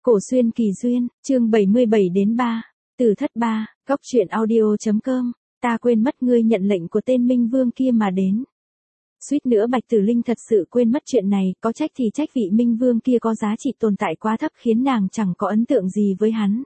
Cổ xuyên kỳ duyên, chương 77-3, Tử thất 3, góc truyện audio.com, ta quên mất ngươi nhận lệnh của tên Minh Vương kia mà đến. Suýt nữa Bạch Tử Linh thật sự quên mất chuyện này, có trách thì trách vị Minh Vương kia có giá trị tồn tại quá thấp khiến nàng chẳng có ấn tượng gì với hắn.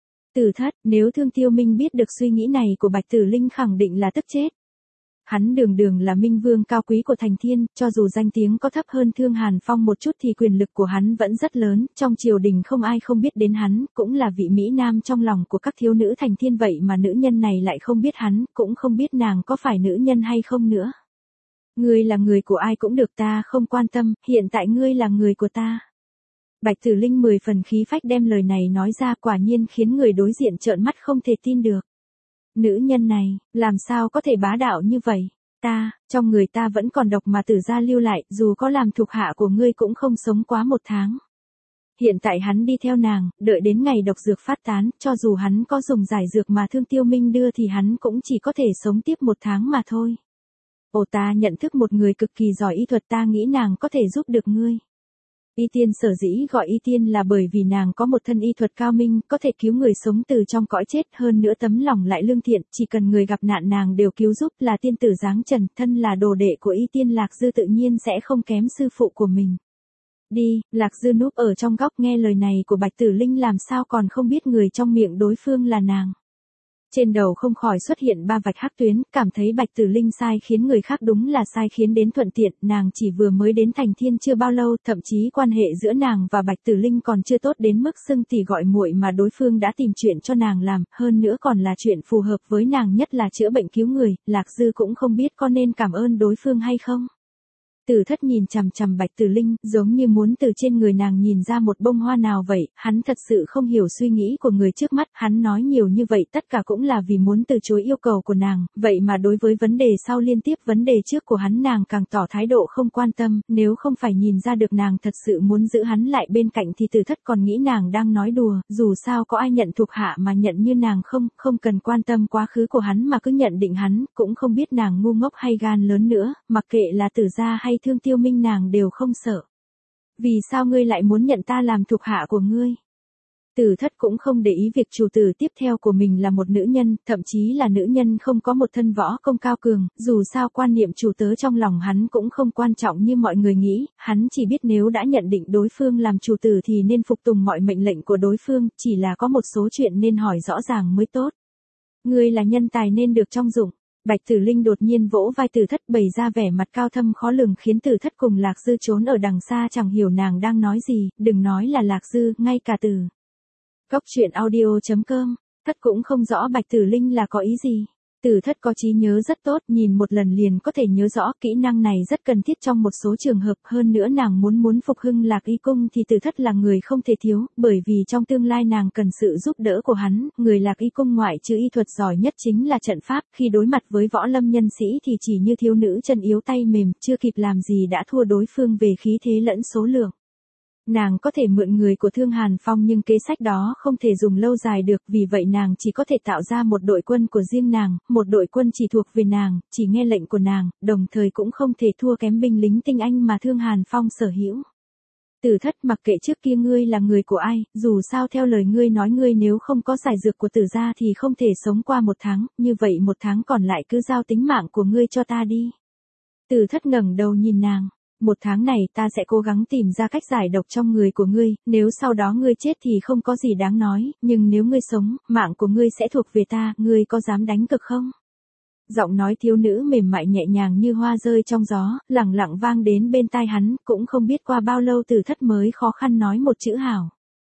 Tử thất, nếu Thương Tiêu Minh biết được suy nghĩ này của Bạch Tử Linh khẳng định là tức chết. Hắn đường đường là Minh Vương cao quý của Thành Thiên, cho dù danh tiếng có thấp hơn Thương Hàn Phong một chút thì quyền lực của hắn vẫn rất lớn, trong triều đình không ai không biết đến hắn, cũng là vị Mỹ Nam trong lòng của các thiếu nữ Thành Thiên vậy mà nữ nhân này lại không biết hắn, cũng không biết nàng có phải nữ nhân hay không nữa. Ngươi là người của ai cũng được, ta không quan tâm, hiện tại ngươi là người của ta. Bạch Tử Linh 10 phần khí phách đem lời này nói ra, quả nhiên khiến người đối diện trợn mắt không thể tin được. Nữ nhân này, làm sao có thể bá đạo như vậy? Trong người ta vẫn còn độc mà Tử gia lưu lại, dù có làm thuộc hạ của ngươi cũng không sống quá 1 tháng. Hiện tại hắn đi theo nàng, đợi đến ngày độc dược phát tán, cho dù hắn có dùng giải dược mà Thương Tiêu Minh đưa thì hắn cũng chỉ có thể sống tiếp 1 tháng mà thôi. Ồ, ta nhận thức một người cực kỳ giỏi y thuật, ta nghĩ nàng có thể giúp được ngươi. Y Tiên sở dĩ gọi Y Tiên là bởi vì nàng có một thân y thuật cao minh, có thể cứu người sống từ trong cõi chết, hơn nữa tấm lòng lại lương thiện, chỉ cần người gặp nạn nàng đều cứu giúp, là tiên tử dáng trần, thân là đồ đệ của Y Tiên. Lạc Dư tự nhiên sẽ không kém sư phụ của mình. Đi, Lạc Dư núp ở trong góc nghe lời này của Bạch Tử Linh làm sao còn không biết người trong miệng đối phương là nàng. Trên đầu không khỏi xuất hiện 3 vạch hắc tuyến, cảm thấy Bạch Tử Linh sai khiến người khác đúng là sai khiến đến thuận tiện, nàng chỉ vừa mới đến Thành Thiên chưa bao lâu, thậm chí quan hệ giữa nàng và Bạch Tử Linh còn chưa tốt đến mức xưng tỉ gọi muội mà đối phương đã tìm chuyện cho nàng làm, hơn nữa còn là chuyện phù hợp với nàng nhất là chữa bệnh cứu người, Lạc Dư cũng không biết có nên cảm ơn đối phương hay không. Tử thất nhìn chằm chằm Bạch Tử Linh, giống như muốn từ trên người nàng nhìn ra một bông hoa nào vậy, hắn thật sự không hiểu suy nghĩ của người trước mắt, hắn nói nhiều như vậy tất cả cũng là vì muốn từ chối yêu cầu của nàng, vậy mà đối với vấn đề sau liên tiếp vấn đề trước của hắn nàng càng tỏ thái độ không quan tâm, nếu không phải nhìn ra được nàng thật sự muốn giữ hắn lại bên cạnh thì Tử thất còn nghĩ nàng đang nói đùa, dù sao có ai nhận thuộc hạ mà nhận như nàng không cần quan tâm quá khứ của hắn mà cứ nhận định hắn, cũng không biết nàng ngu ngốc hay gan lớn nữa, mặc kệ là Tử gia hay Thương Tiêu Minh nàng đều không sợ. Vì sao ngươi lại muốn nhận ta làm thuộc hạ của ngươi? Tử thất cũng không để ý việc chủ tử tiếp theo của mình là một nữ nhân, thậm chí là nữ nhân không có một thân võ công cao cường, dù sao quan niệm chủ tớ trong lòng hắn cũng không quan trọng như mọi người nghĩ, hắn chỉ biết nếu đã nhận định đối phương làm chủ tử thì nên phục tùng mọi mệnh lệnh của đối phương, chỉ là có một số chuyện nên hỏi rõ ràng mới tốt. Ngươi là nhân tài nên được trọng dụng. Bạch Tử Linh đột nhiên vỗ vai Tử thất bày ra vẻ mặt cao thâm khó lường khiến Tử thất cùng Lạc Dư trốn ở đằng xa chẳng hiểu nàng đang nói gì, đừng nói là Lạc Dư, ngay cả Tử. Góc truyện audio.com, thất cũng không rõ Bạch Tử Linh là có ý gì. Tử thất có trí nhớ rất tốt, nhìn một lần liền có thể nhớ rõ, kỹ năng này rất cần thiết trong một số trường hợp, hơn nữa nàng muốn phục hưng Lạc Y Cung thì Tử thất là người không thể thiếu, bởi vì trong tương lai nàng cần sự giúp đỡ của hắn, người Lạc Y Cung ngoại trừ y thuật giỏi nhất chính là trận pháp, khi đối mặt với võ lâm nhân sĩ thì chỉ như thiếu nữ chân yếu tay mềm, chưa kịp làm gì đã thua đối phương về khí thế lẫn số lượng. Nàng có thể mượn người của Thương Hàn Phong nhưng kế sách đó không thể dùng lâu dài được, vì vậy nàng chỉ có thể tạo ra một đội quân của riêng nàng, một đội quân chỉ thuộc về nàng, chỉ nghe lệnh của nàng, đồng thời cũng không thể thua kém binh lính tinh anh mà Thương Hàn Phong sở hữu. Tử thất, mặc kệ trước kia ngươi là người của ai, dù sao theo lời ngươi nói ngươi nếu không có giải dược của Tử gia thì không thể sống qua 1 tháng, như vậy 1 tháng còn lại cứ giao tính mạng của ngươi cho ta đi. Tử thất ngẩng đầu nhìn nàng. 1 tháng này ta sẽ cố gắng tìm ra cách giải độc trong người của ngươi, nếu sau đó ngươi chết thì không có gì đáng nói, nhưng nếu ngươi sống, mạng của ngươi sẽ thuộc về ta, ngươi có dám đánh cược không? Giọng nói thiếu nữ mềm mại nhẹ nhàng như hoa rơi trong gió, lẳng lặng vang đến bên tai hắn, cũng không biết qua bao lâu Tử thất mới khó khăn nói một chữ hảo.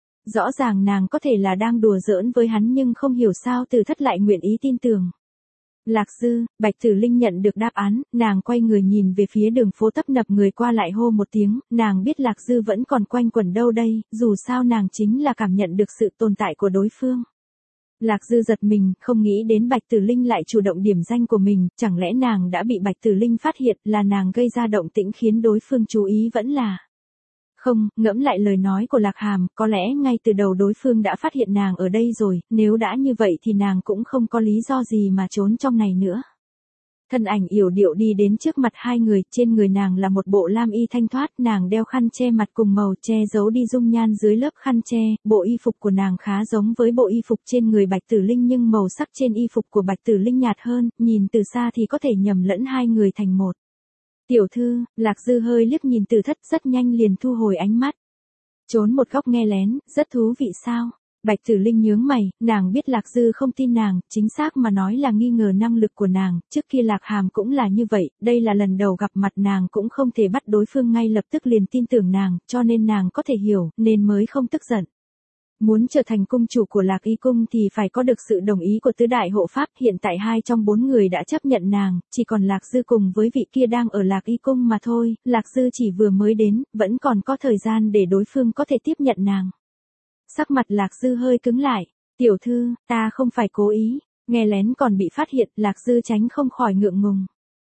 Rõ ràng nàng có thể là đang đùa giỡn với hắn nhưng không hiểu sao Tử thất lại nguyện ý tin tưởng. Lạc Dư, Bạch Tử Linh nhận được đáp án, nàng quay người nhìn về phía đường phố tấp nập người qua lại hô một tiếng, nàng biết Lạc Dư vẫn còn quanh quẩn đâu đây, dù sao nàng chính là cảm nhận được sự tồn tại của đối phương. Lạc Dư giật mình, không nghĩ đến Bạch Tử Linh lại chủ động điểm danh của mình, chẳng lẽ nàng đã bị Bạch Tử Linh phát hiện, là nàng gây ra động tĩnh khiến đối phương chú ý vẫn là. Không, ngẫm lại lời nói của Lạc Hàm, có lẽ ngay từ đầu đối phương đã phát hiện nàng ở đây rồi, nếu đã như vậy thì nàng cũng không có lý do gì mà trốn trong này nữa. Thân ảnh yểu điệu đi đến trước mặt hai người, trên người nàng là một bộ lam y thanh thoát, nàng đeo khăn che mặt cùng màu che giấu đi dung nhan dưới lớp khăn che, bộ y phục của nàng khá giống với bộ y phục trên người Bạch Tử Linh nhưng màu sắc trên y phục của Bạch Tử Linh nhạt hơn, nhìn từ xa thì có thể nhầm lẫn hai người thành một. Tiểu thư, Lạc Dư hơi liếc nhìn Từ Thất rất nhanh liền thu hồi ánh mắt. Trốn một góc nghe lén, rất thú vị sao? Bạch Tử Linh nhướng mày, nàng biết Lạc Dư không tin nàng, chính xác mà nói là nghi ngờ năng lực của nàng, trước kia Lạc Hàm cũng là như vậy, đây là lần đầu gặp mặt nàng cũng không thể bắt đối phương ngay lập tức liền tin tưởng nàng, cho nên nàng có thể hiểu, nên mới không tức giận. Muốn trở thành cung chủ của Lạc Y Cung thì phải có được sự đồng ý của tứ đại hộ pháp, hiện tại 2 trong 4 người đã chấp nhận nàng, chỉ còn Lạc Dư cùng với vị kia đang ở Lạc Y Cung mà thôi, Lạc Dư chỉ vừa mới đến, vẫn còn có thời gian để đối phương có thể tiếp nhận nàng. Sắc mặt Lạc Dư hơi cứng lại, tiểu thư, ta không phải cố ý, nghe lén còn bị phát hiện, Lạc Dư tránh không khỏi ngượng ngùng.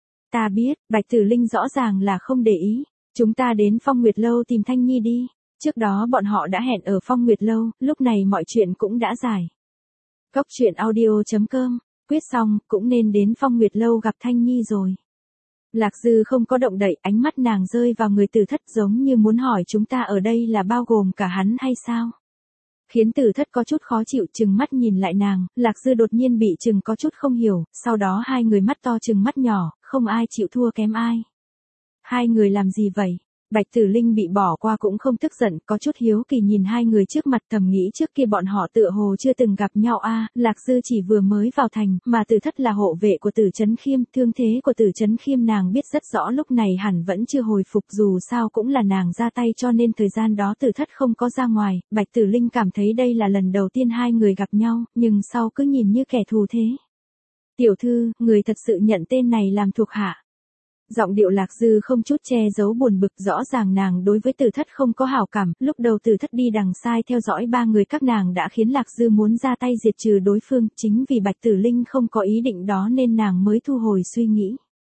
Ta biết, Bạch Tử Linh rõ ràng là không để ý, chúng ta đến Phong Nguyệt Lâu tìm Thanh Nhi đi, trước đó bọn họ đã hẹn ở Phong Nguyệt Lâu, lúc này mọi chuyện cũng đã giải. Cốc truyện audio.com, quyết xong, cũng nên đến Phong Nguyệt Lâu gặp Thanh Nhi rồi. Lạc Dư không có động đậy, ánh mắt nàng rơi vào người Từ Thất giống như muốn hỏi chúng ta ở đây là bao gồm cả hắn hay sao? Khiến Từ Thất có chút khó chịu trừng mắt nhìn lại nàng, Lạc Dư đột nhiên bị trừng có chút không hiểu, sau đó hai người mắt to trừng mắt nhỏ, không ai chịu thua kém ai. Hai người làm gì vậy? Bạch Tử Linh bị bỏ qua cũng không tức giận, có chút hiếu kỳ nhìn hai người trước mặt thầm nghĩ trước kia bọn họ tựa hồ chưa từng gặp nhau a. Lạc Dư chỉ vừa mới vào thành, mà Từ Thất là hộ vệ của Tử Chấn Khiêm, thương thế của Tử Chấn Khiêm nàng biết rất rõ lúc này hẳn vẫn chưa hồi phục dù sao cũng là nàng ra tay cho nên thời gian đó Từ Thất không có ra ngoài, Bạch Tử Linh cảm thấy đây là lần đầu tiên hai người gặp nhau, nhưng sau cứ nhìn như kẻ thù thế. Tiểu thư, người thật sự nhận tên này làm thuộc hạ. Giọng điệu Lạc Dư không chút che giấu buồn bực, rõ ràng nàng đối với Từ Thất không có hảo cảm, lúc đầu Từ Thất đi đằng sai theo dõi ba người các nàng đã khiến Lạc Dư muốn ra tay diệt trừ đối phương, chính vì Bạch Tử Linh không có ý định đó nên nàng mới thu hồi suy nghĩ.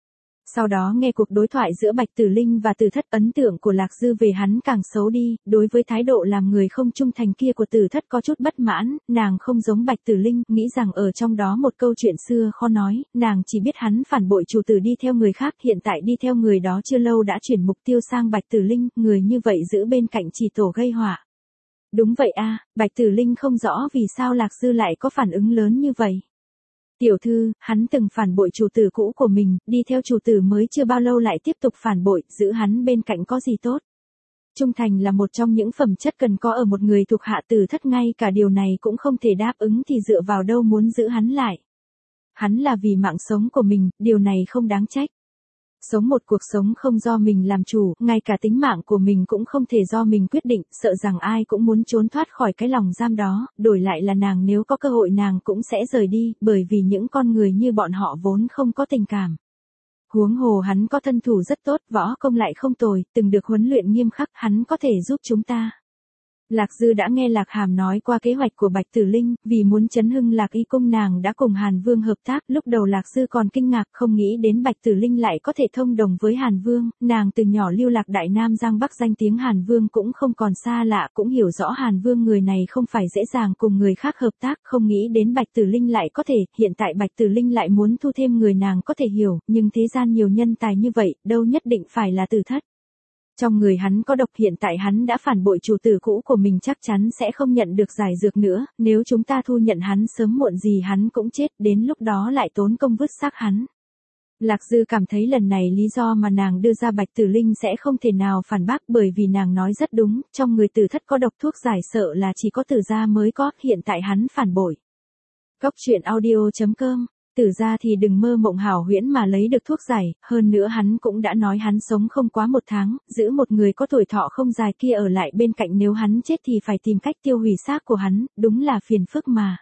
Sau đó nghe cuộc đối thoại giữa Bạch Tử Linh và Từ Thất, ấn tượng của Lạc Dư về hắn càng xấu đi, đối với thái độ làm người không trung thành kia của Từ Thất có chút bất mãn, nàng không giống Bạch Tử Linh, nghĩ rằng ở trong đó một câu chuyện xưa khó nói, nàng chỉ biết hắn phản bội chủ tử đi theo người khác, hiện tại đi theo người đó chưa lâu đã chuyển mục tiêu sang Bạch Tử Linh, người như vậy giữ bên cạnh chỉ tổ gây họa. Đúng vậy a, Bạch Tử Linh không rõ vì sao Lạc Dư lại có phản ứng lớn như vậy. Tiểu thư, hắn từng phản bội chủ tử cũ của mình, đi theo chủ tử mới chưa bao lâu lại tiếp tục phản bội, giữ hắn bên cạnh có gì tốt. Trung thành là một trong những phẩm chất cần có ở một người thuộc hạ. Từ Thất ngay cả điều này cũng không thể đáp ứng thì dựa vào đâu muốn giữ hắn lại. Hắn là vì mạng sống của mình, điều này không đáng trách. Sống một cuộc sống không do mình làm chủ, ngay cả tính mạng của mình cũng không thể do mình quyết định, sợ rằng ai cũng muốn trốn thoát khỏi cái lòng giam đó, đổi lại là nàng nếu có cơ hội nàng cũng sẽ rời đi, bởi vì những con người như bọn họ vốn không có tình cảm. Huống hồ hắn có thân thủ rất tốt, võ công lại không tồi, từng được huấn luyện nghiêm khắc, hắn có thể giúp chúng ta. Lạc Dư đã nghe Lạc Hàm nói qua kế hoạch của Bạch Tử Linh, vì muốn chấn hưng Lạc Y Cung nàng đã cùng Hàn Vương hợp tác, lúc đầu Lạc Dư còn kinh ngạc không nghĩ đến Bạch Tử Linh lại có thể thông đồng với Hàn Vương, nàng từ nhỏ lưu lạc Đại Nam Giang Bắc danh tiếng Hàn Vương cũng không còn xa lạ, cũng hiểu rõ Hàn Vương người này không phải dễ dàng cùng người khác hợp tác, không nghĩ đến Bạch Tử Linh lại có thể, hiện tại Bạch Tử Linh lại muốn thu thêm người nàng có thể hiểu, nhưng thế gian nhiều nhân tài như vậy, đâu nhất định phải là Từ Thất. Trong người hắn có độc, hiện tại hắn đã phản bội chủ tử cũ của mình chắc chắn sẽ không nhận được giải dược nữa, nếu chúng ta thu nhận hắn sớm muộn gì hắn cũng chết, đến lúc đó lại tốn công vứt xác hắn. Lạc Dư cảm thấy lần này lý do mà nàng đưa ra Bạch Tử Linh sẽ không thể nào phản bác bởi vì nàng nói rất đúng, trong người Từ Thất có độc thuốc giải sợ là chỉ có Từ gia mới có, hiện tại hắn phản bội. Cốc truyện audio.com, Từ gia thì đừng mơ mộng hảo huyễn mà lấy được thuốc giải, hơn nữa hắn cũng đã nói hắn sống không quá 1 tháng, giữ một người có tuổi thọ không dài kia ở lại bên cạnh nếu hắn chết thì phải tìm cách tiêu hủy xác của hắn, đúng là phiền phức mà.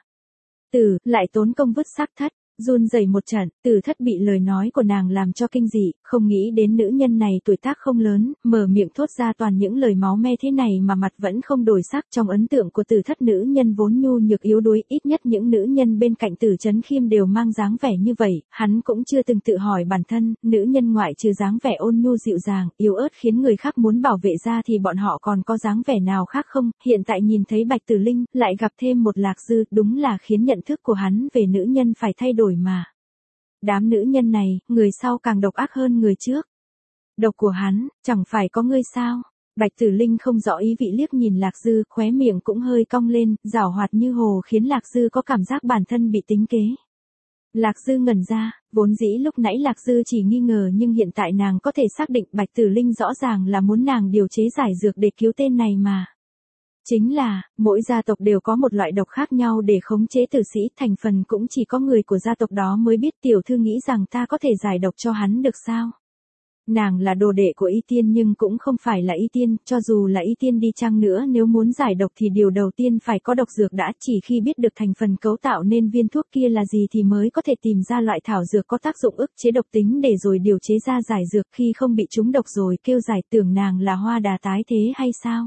Lại tốn công vứt xác thất. Run rẩy một trận, Từ Thất bị lời nói của nàng làm cho kinh dị, không nghĩ đến nữ nhân này tuổi tác không lớn, mở miệng thốt ra toàn những lời máu me thế này mà mặt vẫn không đổi sắc. Trong ấn tượng của Từ Thất nữ nhân vốn nhu nhược yếu đuối, ít nhất những nữ nhân bên cạnh Tử Chấn Khiêm đều mang dáng vẻ như vậy, hắn cũng chưa từng tự hỏi bản thân, nữ nhân ngoại trừ dáng vẻ ôn nhu dịu dàng, yếu ớt khiến người khác muốn bảo vệ ra thì bọn họ còn có dáng vẻ nào khác không, hiện tại nhìn thấy Bạch Tử Linh, lại gặp thêm một Lạc Dư, đúng là khiến nhận thức của hắn về nữ nhân phải thay đổi mà. Đám nữ nhân này, người sau càng độc ác hơn người trước. Độc của hắn, chẳng phải có ngươi sao? Bạch Tử Linh không rõ ý vị liếc nhìn Lạc Dư, khóe miệng cũng hơi cong lên, giảo hoạt như hồ khiến Lạc Dư có cảm giác bản thân bị tính kế. Lạc Dư ngẩn ra, vốn dĩ lúc nãy Lạc Dư chỉ nghi ngờ nhưng hiện tại nàng có thể xác định Bạch Tử Linh rõ ràng là muốn nàng điều chế giải dược để cứu tên này mà. Chính là, mỗi gia tộc đều có một loại độc khác nhau để khống chế tử sĩ, thành phần cũng chỉ có người của gia tộc đó mới biết. Tiểu thư nghĩ rằng ta có thể giải độc cho hắn được sao? Nàng là đồ đệ của Y Tiên nhưng cũng không phải là Y Tiên, cho dù là Y Tiên đi chăng nữa nếu muốn giải độc thì điều đầu tiên phải có độc dược đã, chỉ khi biết được thành phần cấu tạo nên viên thuốc kia là gì thì mới có thể tìm ra loại thảo dược có tác dụng ức chế độc tính để rồi điều chế ra giải dược, khi không bị trúng độc rồi kêu giải. Tưởng nàng là hoa đà tái thế hay sao?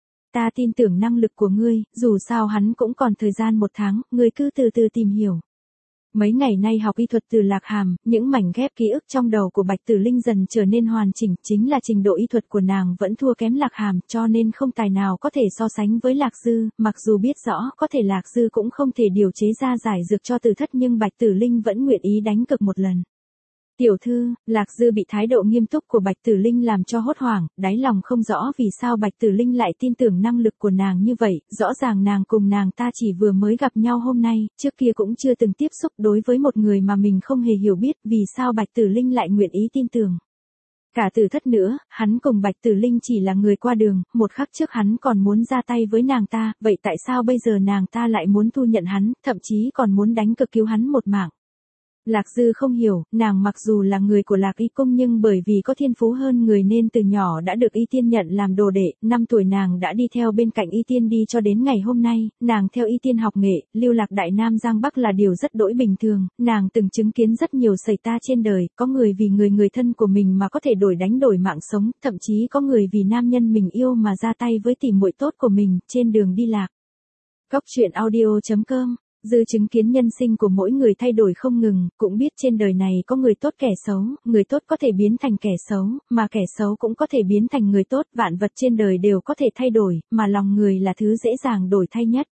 Ta tin tưởng năng lực của ngươi, dù sao hắn cũng còn thời gian 1 tháng, ngươi cứ từ từ tìm hiểu. Mấy ngày nay học y thuật từ Lạc Hàm, những mảnh ghép ký ức trong đầu của Bạch Tử Linh dần trở nên hoàn chỉnh, chính là trình độ y thuật của nàng vẫn thua kém Lạc Hàm, cho nên không tài nào có thể so sánh với Lạc Dư, mặc dù biết rõ có thể Lạc Dư cũng không thể điều chế ra giải dược cho Từ Thất nhưng Bạch Tử Linh vẫn nguyện ý đánh cược một lần. Tiểu thư, Lạc Dư bị thái độ nghiêm túc của Bạch Tử Linh làm cho hốt hoảng, đáy lòng không rõ vì sao Bạch Tử Linh lại tin tưởng năng lực của nàng như vậy, rõ ràng nàng cùng nàng ta chỉ vừa mới gặp nhau hôm nay, trước kia cũng chưa từng tiếp xúc đối với một người mà mình không hề hiểu biết, vì sao Bạch Tử Linh lại nguyện ý tin tưởng. Cả Từ Thất nữa, hắn cùng Bạch Tử Linh chỉ là người qua đường, một khắc trước hắn còn muốn ra tay với nàng ta, vậy tại sao bây giờ nàng ta lại muốn thu nhận hắn, thậm chí còn muốn đánh cược cứu hắn một mạng. Lạc Dư không hiểu, nàng mặc dù là người của Lạc Y Cung nhưng bởi vì có thiên phú hơn người nên từ nhỏ đã được Y Tiên nhận làm đồ đệ, 5 tuổi nàng đã đi theo bên cạnh Y Tiên đi cho đến ngày hôm nay, nàng theo Y Tiên học nghệ, lưu lạc Đại Nam Giang Bắc là điều rất đỗi bình thường, nàng từng chứng kiến rất nhiều xảy ta trên đời, có người vì người thân của mình mà có thể đổi đánh đổi mạng sống, thậm chí có người vì nam nhân mình yêu mà ra tay với tỉ muội tốt của mình, trên đường đi lạc. Góc truyện audio.com Dư chứng kiến nhân sinh của mỗi người thay đổi không ngừng, cũng biết trên đời này có người tốt kẻ xấu, người tốt có thể biến thành kẻ xấu, mà kẻ xấu cũng có thể biến thành người tốt, vạn vật trên đời đều có thể thay đổi, mà lòng người là thứ dễ dàng đổi thay nhất.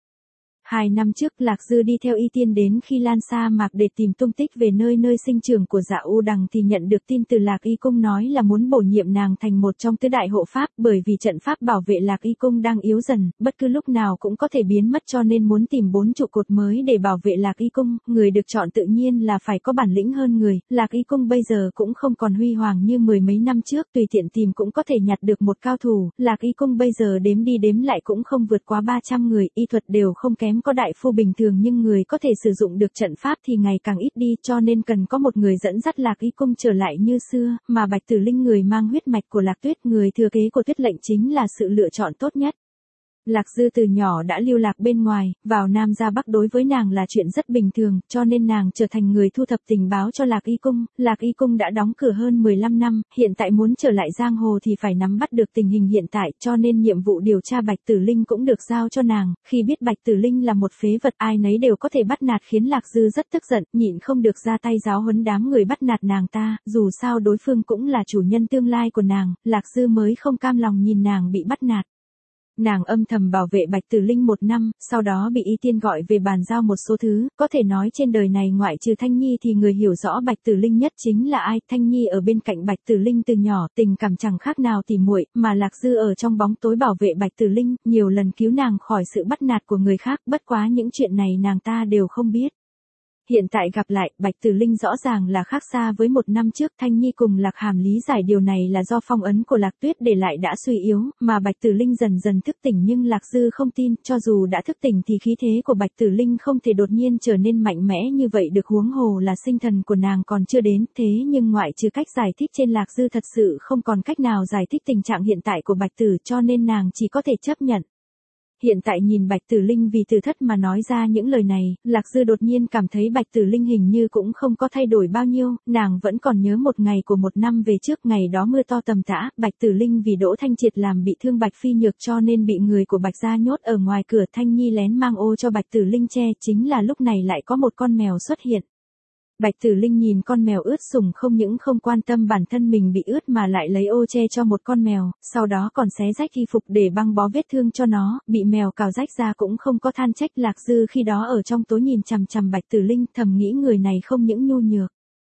2 năm trước Lạc Dư đi theo Y Tiên đến khi Lan sa mạc để tìm tung tích về nơi sinh trưởng của Dạ U Đằng thì nhận được tin từ Lạc Y Cung nói là muốn bổ nhiệm nàng thành một trong tứ đại hộ pháp, bởi vì trận pháp bảo vệ Lạc Y Cung đang yếu dần, bất cứ lúc nào cũng có thể biến mất cho nên muốn tìm 4 trụ cột mới để bảo vệ Lạc Y Cung, người được chọn tự nhiên là phải có bản lĩnh hơn người, Lạc Y Cung bây giờ cũng không còn huy hoàng như 10 mấy năm trước, tùy tiện tìm cũng có thể nhặt được một cao thủ, Lạc Y Cung bây giờ đếm đi đếm lại cũng không vượt quá 300 người, y thuật đều không kém, có đại phu bình thường nhưng người có thể sử dụng được trận pháp thì ngày càng ít đi, cho nên cần có một người dẫn dắt Lạc Y Cung trở lại như xưa, mà Bạch Tử Linh người mang huyết mạch của Lạc Tuyết, người thừa kế của Tuyết Lệnh chính là sự lựa chọn tốt nhất. Lạc Dư từ nhỏ đã lưu lạc bên ngoài, vào Nam ra Bắc đối với nàng là chuyện rất bình thường, cho nên nàng trở thành người thu thập tình báo cho Lạc Y Cung. Lạc Y Cung đã đóng cửa hơn 15 năm, hiện tại muốn trở lại giang hồ thì phải nắm bắt được tình hình hiện tại, cho nên nhiệm vụ điều tra Bạch Tử Linh cũng được giao cho nàng. Khi biết Bạch Tử Linh là một phế vật ai nấy đều có thể bắt nạt khiến Lạc Dư rất tức giận, nhịn không được ra tay giáo huấn đám người bắt nạt nàng ta, dù sao đối phương cũng là chủ nhân tương lai của nàng, Lạc Dư mới không cam lòng nhìn nàng bị bắt nạt. Nàng âm thầm bảo vệ Bạch Tử Linh 1 năm, sau đó bị Y Tiên gọi về bàn giao một số thứ, có thể nói trên đời này ngoại trừ Thanh Nhi thì người hiểu rõ Bạch Tử Linh nhất chính là ai. Thanh Nhi ở bên cạnh Bạch Tử Linh từ nhỏ, tình cảm chẳng khác nào tỉ muội, mà Lạc Dư ở trong bóng tối bảo vệ Bạch Tử Linh, nhiều lần cứu nàng khỏi sự bắt nạt của người khác, bất quá những chuyện này nàng ta đều không biết. Hiện tại gặp lại, Bạch Tử Linh rõ ràng là khác xa với 1 năm trước, Thanh Nhi cùng Lạc Hàm lý giải điều này là do phong ấn của Lạc Tuyết để lại đã suy yếu, mà Bạch Tử Linh dần dần thức tỉnh nhưng Lạc Dư không tin, cho dù đã thức tỉnh thì khí thế của Bạch Tử Linh không thể đột nhiên trở nên mạnh mẽ như vậy được, huống hồ là sinh thần của nàng còn chưa đến, thế nhưng ngoại trừ cách giải thích trên Lạc Dư thật sự không còn cách nào giải thích tình trạng hiện tại của Bạch Tử, cho nên nàng chỉ có thể chấp nhận. Hiện tại nhìn Bạch Tử Linh vì Từ Thất mà nói ra những lời này, Lạc Dư đột nhiên cảm thấy Bạch Tử Linh hình như cũng không có thay đổi bao nhiêu, nàng vẫn còn nhớ một ngày của 1 năm về trước, ngày đó mưa to tầm tã, Bạch Tử Linh vì Đỗ Thanh Triệt làm bị thương Bạch Phi Nhược cho nên bị người của Bạch gia nhốt ở ngoài cửa, Thanh Nhi lén mang ô cho Bạch Tử Linh che, chính là lúc này lại có một con mèo xuất hiện. Bạch Tử Linh nhìn con mèo ướt sũng không những không quan tâm bản thân mình bị ướt mà lại lấy ô che cho một con mèo, sau đó còn xé rách y phục để băng bó vết thương cho nó, bị mèo cào rách ra cũng không có than trách. Lạc Dư khi đó ở trong tối nhìn chằm chằm Bạch Tử Linh, thầm nghĩ người này không những nhu nhược,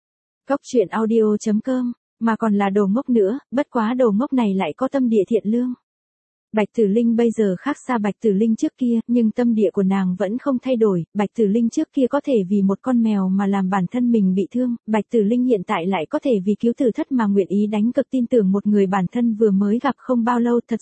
Cóc truyện audio.com, mà còn là đồ ngốc nữa, bất quá đồ ngốc này lại có tâm địa thiện lương. Bạch Tử Linh bây giờ khác xa Bạch Tử Linh trước kia, nhưng tâm địa của nàng vẫn không thay đổi. Bạch Tử Linh trước kia có thể vì một con mèo mà làm bản thân mình bị thương, Bạch Tử Linh hiện tại lại có thể vì cứu Tử Thất mà nguyện ý đánh cực tin tưởng một người bản thân vừa mới gặp không bao lâu, thật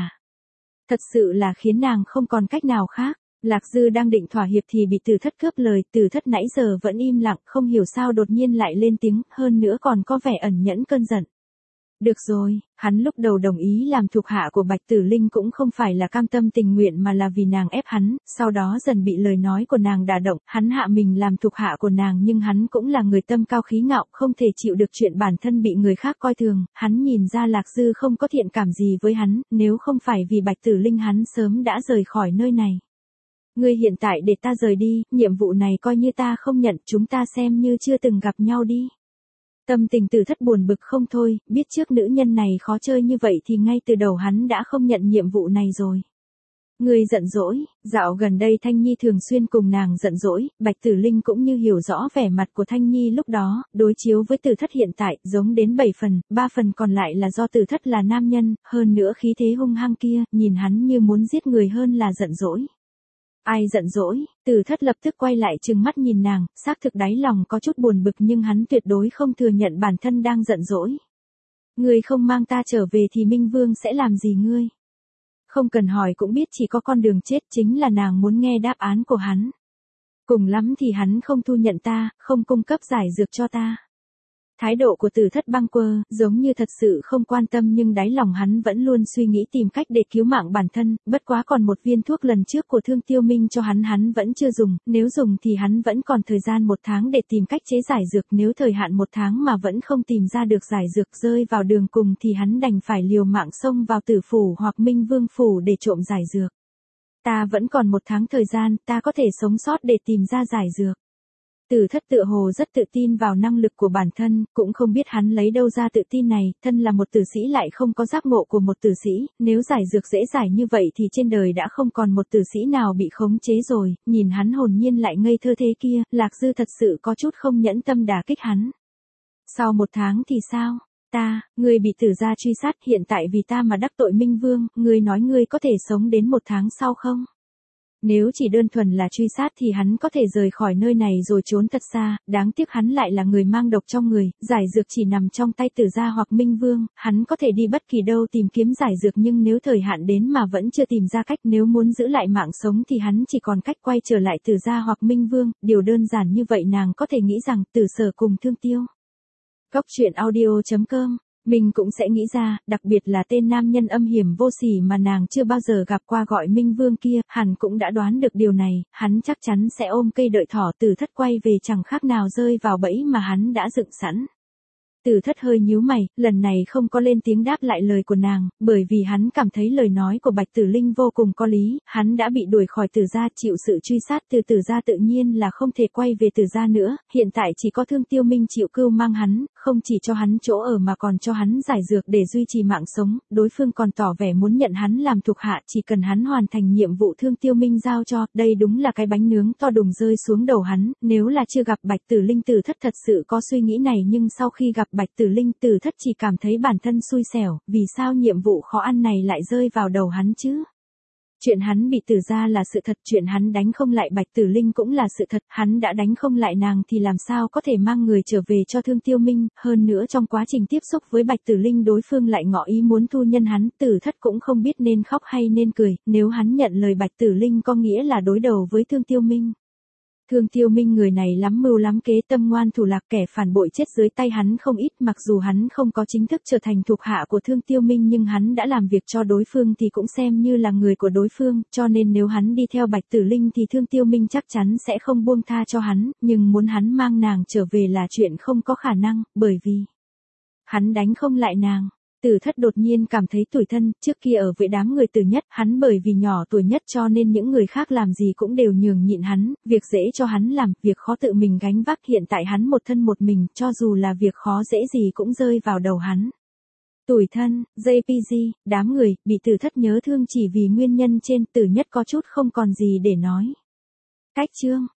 sự là khiến nàng không còn cách nào khác. Lạc Dư đang định thỏa hiệp thì bị Tử Thất cướp lời, Tử Thất nãy giờ vẫn im lặng, không hiểu sao đột nhiên lại lên tiếng, hơn nữa còn có vẻ ẩn nhẫn cơn giận. Được rồi, hắn lúc đầu đồng ý làm thuộc hạ của Bạch Tử Linh cũng không phải là cam tâm tình nguyện mà là vì nàng ép hắn, sau đó dần bị lời nói của nàng đả động, hắn hạ mình làm thuộc hạ của nàng, nhưng hắn cũng là người tâm cao khí ngạo, không thể chịu được chuyện bản thân bị người khác coi thường, hắn nhìn ra Lạc Dư không có thiện cảm gì với hắn, nếu không phải vì Bạch Tử Linh hắn sớm đã rời khỏi nơi này. Ngươi hiện tại để ta rời đi, nhiệm vụ này coi như ta không nhận, chúng ta xem như chưa từng gặp nhau đi. Tâm tình Tử Thất buồn bực không thôi, biết trước nữ nhân này khó chơi như vậy thì ngay từ đầu hắn đã không nhận nhiệm vụ này rồi. Ngươi giận dỗi, dạo gần đây Thanh Nhi thường xuyên cùng nàng giận dỗi, Bạch Tử Linh cũng như hiểu rõ vẻ mặt của Thanh Nhi lúc đó, đối chiếu với Tử Thất hiện tại, giống đến 7 phần, 3 phần còn lại là do Tử Thất là nam nhân, hơn nữa khí thế hung hăng kia, nhìn hắn như muốn giết người hơn là giận dỗi. Ai giận dỗi, Tử Thất lập tức quay lại trừng mắt nhìn nàng, xác thực đáy lòng có chút buồn bực nhưng hắn tuyệt đối không thừa nhận bản thân đang giận dỗi. Ngươi không mang ta trở về thì Minh Vương sẽ làm gì ngươi? Không cần hỏi cũng biết chỉ có con đường chết, chính là nàng muốn nghe đáp án của hắn. Cùng lắm thì hắn không thu nhận ta, không cung cấp giải dược cho ta. Thái độ của Tử Thất bâng quơ, giống như thật sự không quan tâm nhưng đáy lòng hắn vẫn luôn suy nghĩ tìm cách để cứu mạng bản thân, bất quá còn một viên thuốc lần trước của Thương Tiêu Minh cho hắn vẫn chưa dùng, nếu dùng thì hắn vẫn còn thời gian 1 tháng để tìm cách chế giải dược, nếu thời hạn 1 tháng mà vẫn không tìm ra được giải dược, rơi vào đường cùng thì hắn đành phải liều mạng xông vào Tử phủ hoặc Minh Vương phủ để trộm giải dược. Ta vẫn còn 1 tháng thời gian, ta có thể sống sót để tìm ra giải dược. Tử Thất tựa hồ rất tự tin vào năng lực của bản thân, cũng không biết hắn lấy đâu ra tự tin này, thân là một tử sĩ lại không có giác ngộ của một tử sĩ, nếu giải dược dễ giải như vậy thì trên đời đã không còn một tử sĩ nào bị khống chế rồi, nhìn hắn hồn nhiên lại ngây thơ thế kia, Lạc Dư thật sự có chút không nhẫn tâm đả kích hắn. Sau 1 tháng thì sao? Ngươi bị Tử gia truy sát, hiện tại vì ta mà đắc tội Minh Vương, ngươi nói ngươi có thể sống đến 1 tháng sau không? Nếu chỉ đơn thuần là truy sát thì hắn có thể rời khỏi nơi này rồi trốn thật xa, đáng tiếc hắn lại là người mang độc trong người, giải dược chỉ nằm trong tay Tử gia hoặc Minh Vương, hắn có thể đi bất kỳ đâu tìm kiếm giải dược nhưng nếu thời hạn đến mà vẫn chưa tìm ra cách, nếu muốn giữ lại mạng sống thì hắn chỉ còn cách quay trở lại Tử gia hoặc Minh Vương, điều đơn giản như vậy nàng có thể nghĩ rằng Tử Sở cùng Thương Tiêu. Cóc truyện audio.com, mình cũng sẽ nghĩ ra, đặc biệt là tên nam nhân âm hiểm vô sỉ mà nàng chưa bao giờ gặp qua gọi Minh Vương kia, hẳn cũng đã đoán được điều này, hắn chắc chắn sẽ ôm cây đợi thỏ. Tử Thất quay về chẳng khác nào rơi vào bẫy mà hắn đã dựng sẵn. Tử Thất hơi nhíu mày, lần này không có lên tiếng đáp lại lời của nàng, bởi vì hắn cảm thấy lời nói của Bạch Tử Linh vô cùng có lý, hắn đã bị đuổi khỏi Tử gia, chịu sự truy sát từ Tử gia tự nhiên là không thể quay về Tử gia nữa, hiện tại chỉ có Thương Tiêu Minh chịu cưu mang hắn, không chỉ cho hắn chỗ ở mà còn cho hắn giải dược để duy trì mạng sống, đối phương còn tỏ vẻ muốn nhận hắn làm thuộc hạ, chỉ cần hắn hoàn thành nhiệm vụ Thương Tiêu Minh giao cho, đây đúng là cái bánh nướng to đùng rơi xuống đầu hắn, nếu là chưa gặp Bạch Tử Linh Tử Thất thật sự có suy nghĩ này nhưng sau khi gặp Bạch Tử Linh Tử Thất chỉ cảm thấy bản thân xui xẻo, vì sao nhiệm vụ khó ăn này lại rơi vào đầu hắn chứ? Chuyện hắn bị Tử gia là sự thật, chuyện hắn đánh không lại Bạch Tử Linh cũng là sự thật, hắn đã đánh không lại nàng thì làm sao có thể mang người trở về cho Thương Tiêu Minh, hơn nữa trong quá trình tiếp xúc với Bạch Tử Linh đối phương lại ngỏ ý muốn thu nhân hắn, Tử Thất cũng không biết nên khóc hay nên cười, nếu hắn nhận lời Bạch Tử Linh có nghĩa là đối đầu với Thương Tiêu Minh. Thương Tiêu Minh người này lắm mưu lắm kế, tâm ngoan thủ lạc, kẻ phản bội chết dưới tay hắn không ít, mặc dù hắn không có chính thức trở thành thuộc hạ của Thương Tiêu Minh nhưng hắn đã làm việc cho đối phương thì cũng xem như là người của đối phương, cho nên nếu hắn đi theo Bạch Tử Linh thì Thương Tiêu Minh chắc chắn sẽ không buông tha cho hắn, nhưng muốn hắn mang nàng trở về là chuyện không có khả năng, bởi vì hắn đánh không lại nàng. Tử Thất đột nhiên cảm thấy tủi thân, trước kia ở với đám người Tử nhất, hắn bởi vì nhỏ tuổi nhất cho nên những người khác làm gì cũng đều nhường nhịn hắn, việc dễ cho hắn làm, việc khó tự mình gánh vác, hiện tại hắn một thân một mình, cho dù là việc khó dễ gì cũng rơi vào đầu hắn. Tủi thân, JPG, đám người, bị Tử Thất nhớ thương chỉ vì nguyên nhân trên, Tử nhất có chút không còn gì để nói. Cách chương.